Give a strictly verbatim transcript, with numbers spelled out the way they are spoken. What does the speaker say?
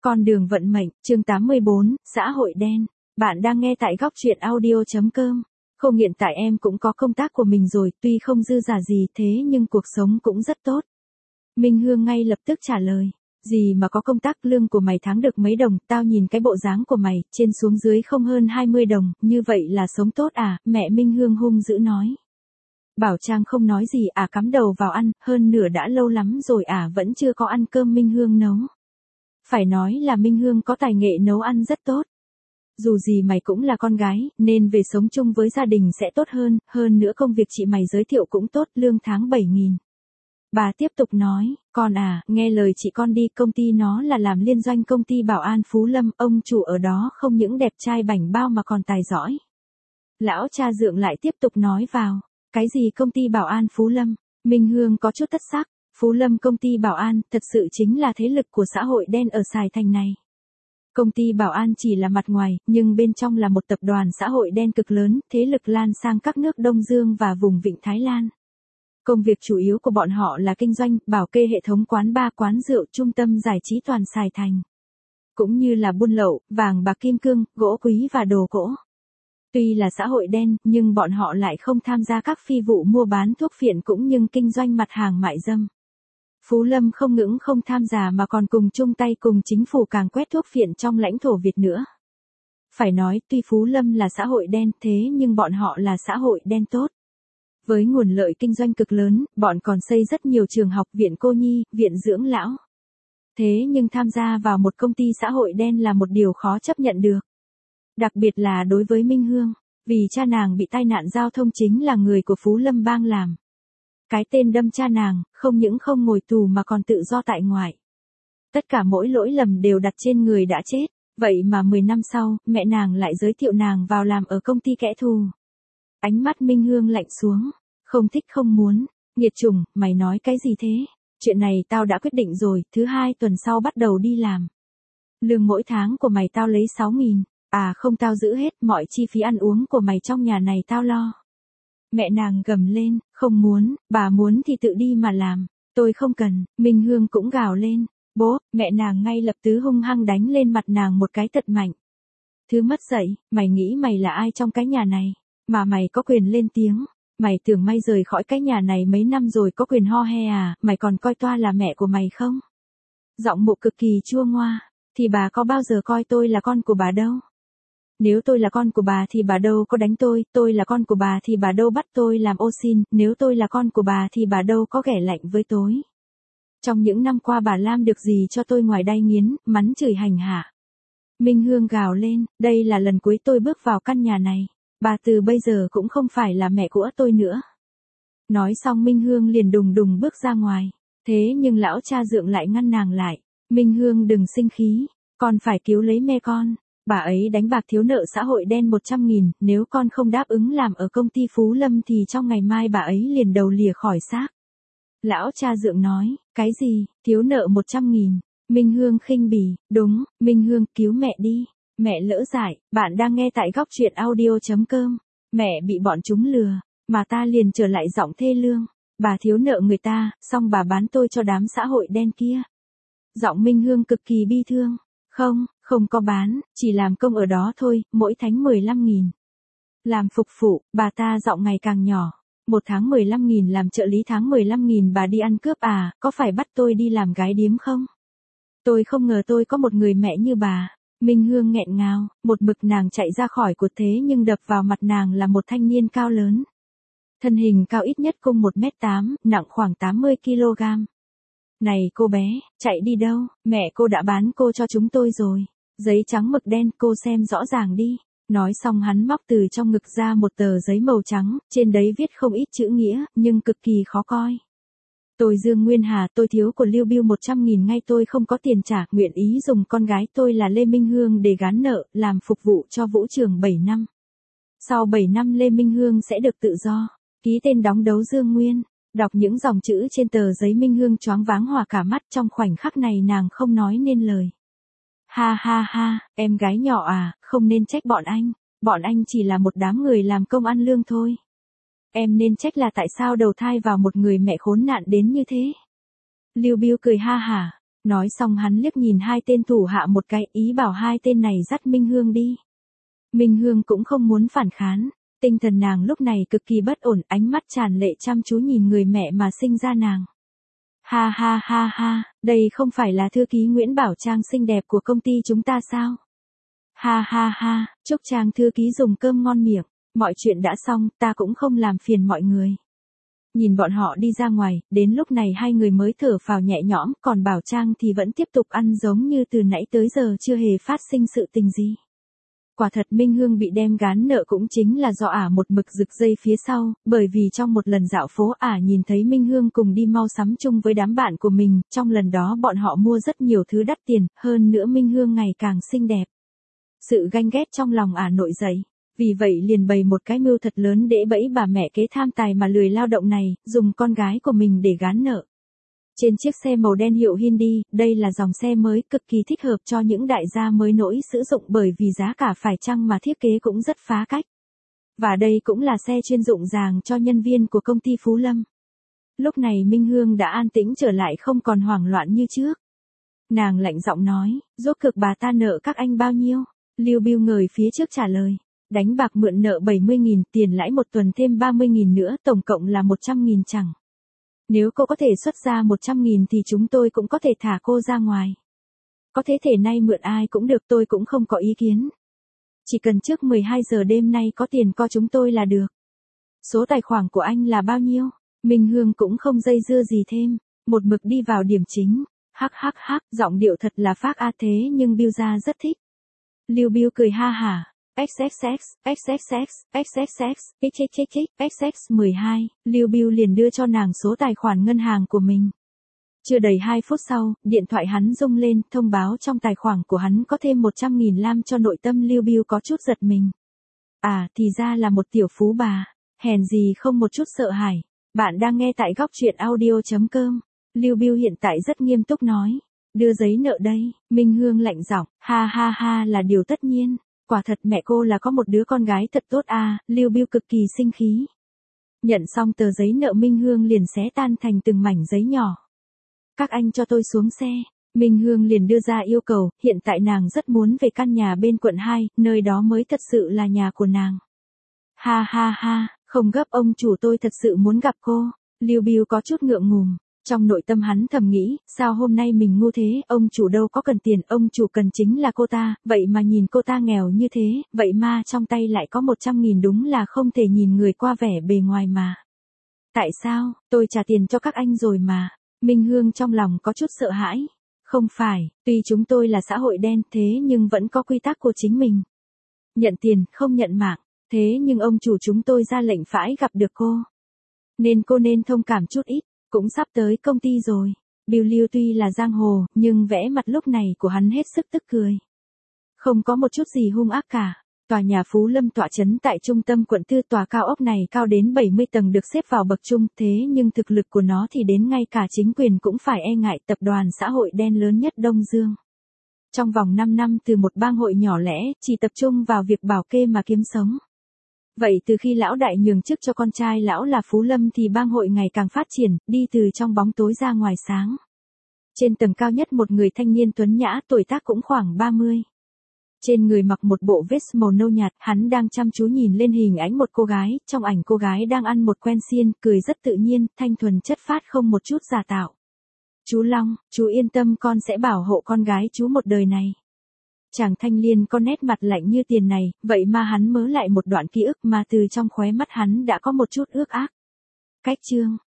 Con đường vận mệnh, chương tám mươi bốn, xã hội đen. Bạn đang nghe tại góc truyện audio.com. Không, hiện tại em cũng có công tác của mình rồi, tuy không dư giả gì thế nhưng cuộc sống cũng rất tốt. Minh Hương ngay lập tức trả lời. Gì mà có công tác, lương của mày tháng được mấy đồng, tao nhìn cái bộ dáng của mày, trên xuống dưới không hơn hai mươi đồng, như vậy là sống tốt à, mẹ Minh Hương hung dữ nói. Bảo Trang không nói gì à, cắm đầu vào ăn, hơn nửa đã lâu lắm rồi à, vẫn chưa có ăn cơm Minh Hương nấu. Phải nói là Minh Hương có tài nghệ nấu ăn rất tốt. Dù gì mày cũng là con gái, nên về sống chung với gia đình sẽ tốt hơn, hơn nữa công việc chị mày giới thiệu cũng tốt, lương tháng bảy nghìn. Bà tiếp tục nói, con à, nghe lời chị con đi, công ty nó là làm liên doanh công ty Bảo An Phú Lâm, ông chủ ở đó không những đẹp trai bảnh bao mà còn tài giỏi. Lão cha Dượng lại tiếp tục nói vào, cái gì công ty Bảo An Phú Lâm? Minh Hương có chút thất sắc. Phú Lâm công ty Bảo An, thật sự chính là thế lực của xã hội đen ở Sài Thành này. Công ty Bảo An chỉ là mặt ngoài, nhưng bên trong là một tập đoàn xã hội đen cực lớn, thế lực lan sang các nước Đông Dương và vùng vịnh Thái Lan. Công việc chủ yếu của bọn họ là kinh doanh, bảo kê hệ thống quán bar, quán rượu, trung tâm giải trí toàn Sài Thành. Cũng như là buôn lậu, vàng bạc kim cương, gỗ quý và đồ gỗ. Tuy là xã hội đen, nhưng bọn họ lại không tham gia các phi vụ mua bán thuốc phiện cũng như kinh doanh mặt hàng mại dâm. Phú Lâm không những không tham gia mà còn cùng chung tay cùng chính phủ càng quét thuốc phiện trong lãnh thổ Việt nữa. Phải nói, tuy Phú Lâm là xã hội đen thế nhưng bọn họ là xã hội đen tốt. Với nguồn lợi kinh doanh cực lớn, bọn còn xây rất nhiều trường học, viện cô nhi, viện dưỡng lão. Thế nhưng tham gia vào một công ty xã hội đen là một điều khó chấp nhận được. Đặc biệt là đối với Minh Hương, vì cha nàng bị tai nạn giao thông chính là người của Phú Lâm bang làm. Cái tên đâm cha nàng, không những không ngồi tù mà còn tự do tại ngoại. Tất cả mỗi lỗi lầm đều đặt trên người đã chết, vậy mà mười năm sau, mẹ nàng lại giới thiệu nàng vào làm ở công ty kẻ thù. Ánh mắt Minh Hương lạnh xuống, không thích không muốn, nghiệt chủng, mày nói cái gì thế? Chuyện này tao đã quyết định rồi, thứ hai tuần sau bắt đầu đi làm. Lương mỗi tháng của mày tao lấy sáu nghìn, à không tao giữ hết, mọi chi phí ăn uống của mày trong nhà này tao lo. Mẹ nàng gầm lên, không muốn, bà muốn thì tự đi mà làm, tôi không cần. Minh Hương cũng gào lên, bố, mẹ nàng ngay lập tức hung hăng đánh lên mặt nàng một cái thật mạnh. Thứ mất dạy, mày nghĩ mày là ai trong cái nhà này, mà mày có quyền lên tiếng, mày tưởng mày rời khỏi cái nhà này mấy năm rồi có quyền ho he à, mày còn coi toa là mẹ của mày không? Giọng mụ cực kỳ chua ngoa, thì bà có bao giờ coi tôi là con của bà đâu. Nếu tôi là con của bà thì bà đâu có đánh tôi, tôi là con của bà thì bà đâu bắt tôi làm ô xin, nếu tôi là con của bà thì bà đâu có ghẻ lạnh với tôi. Trong những năm qua bà làm được gì cho tôi ngoài đay nghiến, mắng chửi hành hạ. Minh Hương gào lên, đây là lần cuối tôi bước vào căn nhà này, bà từ bây giờ cũng không phải là mẹ của tôi nữa. Nói xong Minh Hương liền đùng đùng bước ra ngoài, thế nhưng lão cha Dượng lại ngăn nàng lại, Minh Hương đừng sinh khí, con phải cứu lấy mẹ con. Bà ấy đánh bạc thiếu nợ xã hội đen một trăm nghìn, nếu con không đáp ứng làm ở công ty Phú Lâm thì trong ngày mai bà ấy liền đầu lìa khỏi xác. Lão cha Dượng nói, cái gì, thiếu nợ một trăm nghìn, Minh Hương khinh bỉ, đúng, Minh Hương cứu mẹ đi, mẹ lỡ dại, bạn đang nghe tại góc truyện audio.com, mẹ bị bọn chúng lừa, mà ta liền trở lại giọng thê lương, bà thiếu nợ người ta, xong bà bán tôi cho đám xã hội đen kia. Giọng Minh Hương cực kỳ bi thương. Không, không có bán, chỉ làm công ở đó thôi, mỗi tháng mười lăm nghìn. Làm phục vụ, bà ta giọng ngày càng nhỏ. Một tháng mười lăm nghìn làm trợ lý, tháng mười lăm nghìn bà đi ăn cướp à, có phải bắt tôi đi làm gái điếm không? Tôi không ngờ tôi có một người mẹ như bà. Minh Hương nghẹn ngào, một mực nàng chạy ra khỏi cuộc thế nhưng đập vào mặt nàng là một thanh niên cao lớn. Thân hình cao ít nhất cùng một mét tám, nặng khoảng tám mươi ki lô gam. Này cô bé, chạy đi đâu, mẹ cô đã bán cô cho chúng tôi rồi. Giấy trắng mực đen, cô xem rõ ràng đi. Nói xong hắn móc từ trong ngực ra một tờ giấy màu trắng, trên đấy viết không ít chữ nghĩa, nhưng cực kỳ khó coi. Tôi Dương Nguyên Hà, tôi thiếu của Lưu Biêu một trăm nghìn ngay, tôi không có tiền trả, nguyện ý dùng con gái tôi là Lê Minh Hương để gán nợ, làm phục vụ cho Vũ Trường bảy năm. Sau bảy năm Lê Minh Hương sẽ được tự do, ký tên đóng đấu Dương Nguyên. Đọc những dòng chữ trên tờ giấy Minh Hương choáng váng hòa cả mắt, trong khoảnh khắc này nàng không nói nên lời. Ha ha ha, em gái nhỏ à, không nên trách bọn anh, bọn anh chỉ là một đám người làm công ăn lương thôi. Em nên trách là tại sao đầu thai vào một người mẹ khốn nạn đến như thế. Lưu Biêu cười ha hả, Nói xong hắn liếc nhìn hai tên thủ hạ một cái, ý bảo hai tên này dắt Minh Hương đi. Minh Hương cũng không muốn phản kháng, tinh thần nàng lúc này cực kỳ bất ổn, ánh mắt tràn lệ chăm chú nhìn người mẹ mà sinh ra nàng. Ha ha ha ha, đây không phải là thư ký Nguyễn Bảo Trang xinh đẹp của công ty chúng ta sao? Ha ha ha, chúc Trang thư ký dùng cơm ngon miệng, mọi chuyện đã xong, ta cũng không làm phiền mọi người. Nhìn bọn họ đi ra ngoài, đến lúc này hai người mới thở phào nhẹ nhõm, còn Bảo Trang thì vẫn tiếp tục ăn giống như từ nãy tới giờ chưa hề phát sinh sự tình gì. Quả thật Minh Hương bị đem gán nợ cũng chính là do ả một mực rực dây phía sau, bởi vì trong một lần dạo phố ả nhìn thấy Minh Hương cùng đi mau sắm chung với đám bạn của mình, trong lần đó bọn họ mua rất nhiều thứ đắt tiền, hơn nữa Minh Hương ngày càng xinh đẹp. Sự ganh ghét trong lòng ả nổi dậy, vì vậy liền bày một cái mưu thật lớn để bẫy bà mẹ kế tham tài mà lười lao động này, dùng con gái của mình để gán nợ. Trên chiếc xe màu đen hiệu Hyundai, đây là dòng xe mới cực kỳ thích hợp cho những đại gia mới nổi sử dụng bởi vì giá cả phải chăng mà thiết kế cũng rất phá cách. Và đây cũng là xe chuyên dụng dàng cho nhân viên của công ty Phú Lâm. Lúc này Minh Hương đã an tĩnh trở lại không còn hoảng loạn như trước. Nàng lạnh giọng nói, rốt cuộc bà ta nợ các anh bao nhiêu? Lưu Biêu ngồi phía trước trả lời, đánh bạc mượn nợ bảy mươi nghìn, tiền lãi một tuần thêm ba mươi nghìn nữa, tổng cộng là một trăm nghìn chẳng. Nếu cô có thể xuất ra một trăm nghìn thì chúng tôi cũng có thể thả cô ra ngoài. Có thế thể nay mượn ai cũng được, tôi cũng không có ý kiến. Chỉ cần trước mười hai giờ đêm nay có tiền co chúng tôi là được. Số tài khoản của anh là bao nhiêu? Minh Hương cũng không dây dưa gì thêm, một mực đi vào điểm chính. Hắc hắc hắc, giọng điệu thật là phác a thế nhưng Biêu gia rất thích. Lưu Biêu cười ha hả. ích ích ích, ích ích ích, ích ích ích, xxx, xx mười hai, Lưu Biêu liền đưa cho nàng số tài khoản ngân hàng của mình. Chưa đầy hai phút sau, điện thoại hắn rung lên, thông báo trong tài khoản của hắn có thêm một trăm nghìn lam cho nội tâm Lưu Biêu có chút giật mình. À, thì ra là một tiểu phú bà, hèn gì không một chút sợ hãi. Bạn đang nghe tại góc truyện audio chấm com. Lưu Biêu hiện tại rất nghiêm túc nói, đưa giấy nợ đây. Minh Hương lạnh giọng, ha ha ha là điều tất nhiên. Quả thật mẹ cô là có một đứa con gái thật tốt à, Lưu Biêu cực kỳ sinh khí. Nhận xong tờ giấy nợ Minh Hương liền xé tan thành từng mảnh giấy nhỏ. Các anh cho tôi xuống xe. Minh Hương liền đưa ra yêu cầu, hiện tại nàng rất muốn về căn nhà bên quận hai, nơi đó mới thật sự là nhà của nàng. Ha ha ha, không gấp ông chủ, tôi thật sự muốn gặp cô. Lưu Biêu có chút ngượng ngùng. Trong nội tâm hắn thầm nghĩ, sao hôm nay mình ngu thế, ông chủ đâu có cần tiền, ông chủ cần chính là cô ta, vậy mà nhìn cô ta nghèo như thế, vậy mà trong tay lại có một trăm nghìn, đúng là không thể nhìn người qua vẻ bề ngoài mà. Tại sao, tôi trả tiền cho các anh rồi mà. Minh Hương trong lòng có chút sợ hãi. Không phải, tuy chúng tôi là xã hội đen thế nhưng vẫn có quy tắc của chính mình. Nhận tiền, không nhận mạng, thế nhưng ông chủ chúng tôi ra lệnh phải gặp được cô. Nên cô nên thông cảm chút ít. Cũng sắp tới công ty rồi. Biêu Lưu tuy là giang hồ, nhưng vẽ mặt lúc này của hắn hết sức tức cười. Không có một chút gì hung ác cả. Tòa nhà Phú Lâm tọa trấn tại trung tâm quận tư, tòa cao ốc này cao đến bảy mươi tầng, được xếp vào bậc trung, thế nhưng thực lực của nó thì đến ngay cả chính quyền cũng phải e ngại, tập đoàn xã hội đen lớn nhất Đông Dương. Trong vòng năm năm từ một bang hội nhỏ lẻ, chỉ tập trung vào việc bảo kê mà kiếm sống. Vậy từ khi lão đại nhường chức cho con trai lão là Phú Lâm thì bang hội ngày càng phát triển, đi từ trong bóng tối ra ngoài sáng. Trên tầng cao nhất một người thanh niên tuấn nhã, tuổi tác cũng khoảng ba mươi. Trên người mặc một bộ vest màu nâu nhạt, hắn đang chăm chú nhìn lên hình ảnh một cô gái, trong ảnh cô gái đang ăn một quen xiên, cười rất tự nhiên, thanh thuần chất phát không một chút giả tạo. Chú Long, chú yên tâm, con sẽ bảo hộ con gái chú một đời này. Chàng thanh niên có nét mặt lạnh như tiền này, vậy mà hắn mớ lại một đoạn ký ức mà từ trong khóe mắt hắn đã có một chút ước ác. Cách chương,